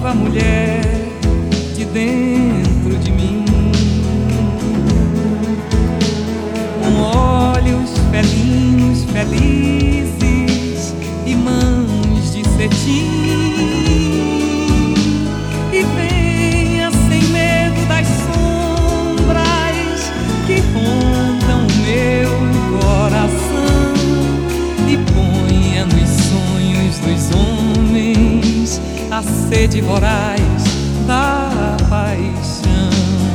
nova mulher de dentro de mim, com olhos felinos, felizes e mãos de cetim, e venha sem medo das sombras que rondam o meu coração, e ponha nos sonhos dos homens a sede voraz da paixão,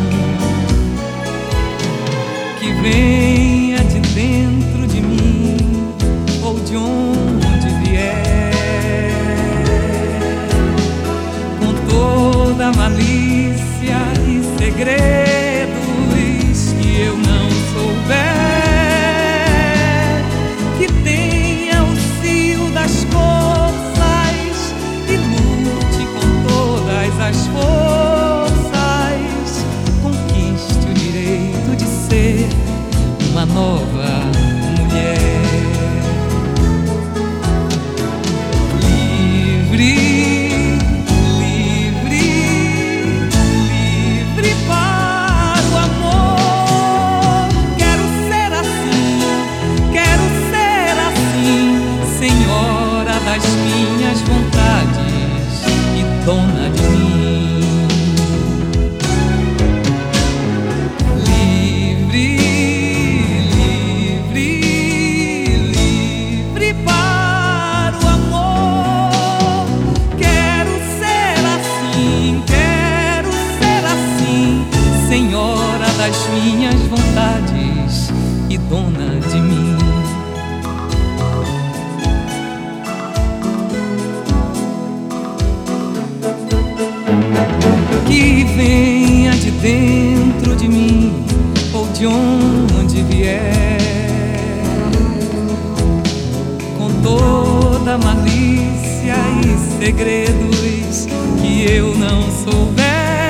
que venha de dentro de mim ou de onde vier, com toda malícia e segredos que eu não souber, que tenha o cio das forças e lute com todas as forças, conquiste o direito de ser uma nova mulher, livre, livre, livre para o amor. Quero ser assim, senhora das minhas vontades e dona de mim. Senhora das minhas vontades e dona de mim. Que venha de dentro de mim ou de onde vier, com toda malícia e segredos que eu não souber,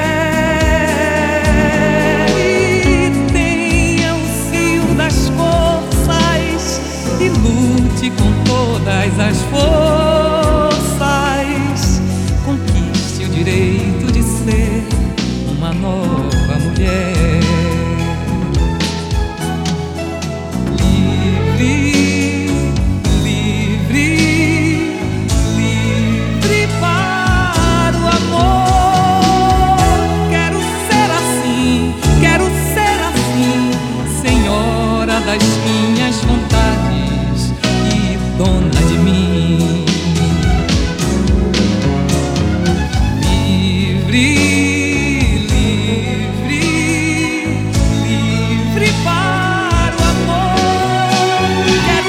e lute com todas as forças, conquiste o direito de ser uma nova mulher, livre, livre, livre para o amor. Quero ser assim, senhora das minhas vontades e dona de mim. Livre, livre, livre para o amor. Quero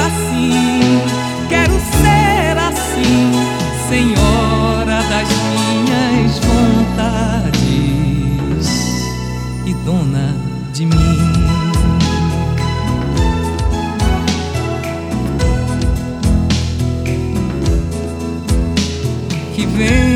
ser assim, senhora das minhas vontades e dona de mim. Que vem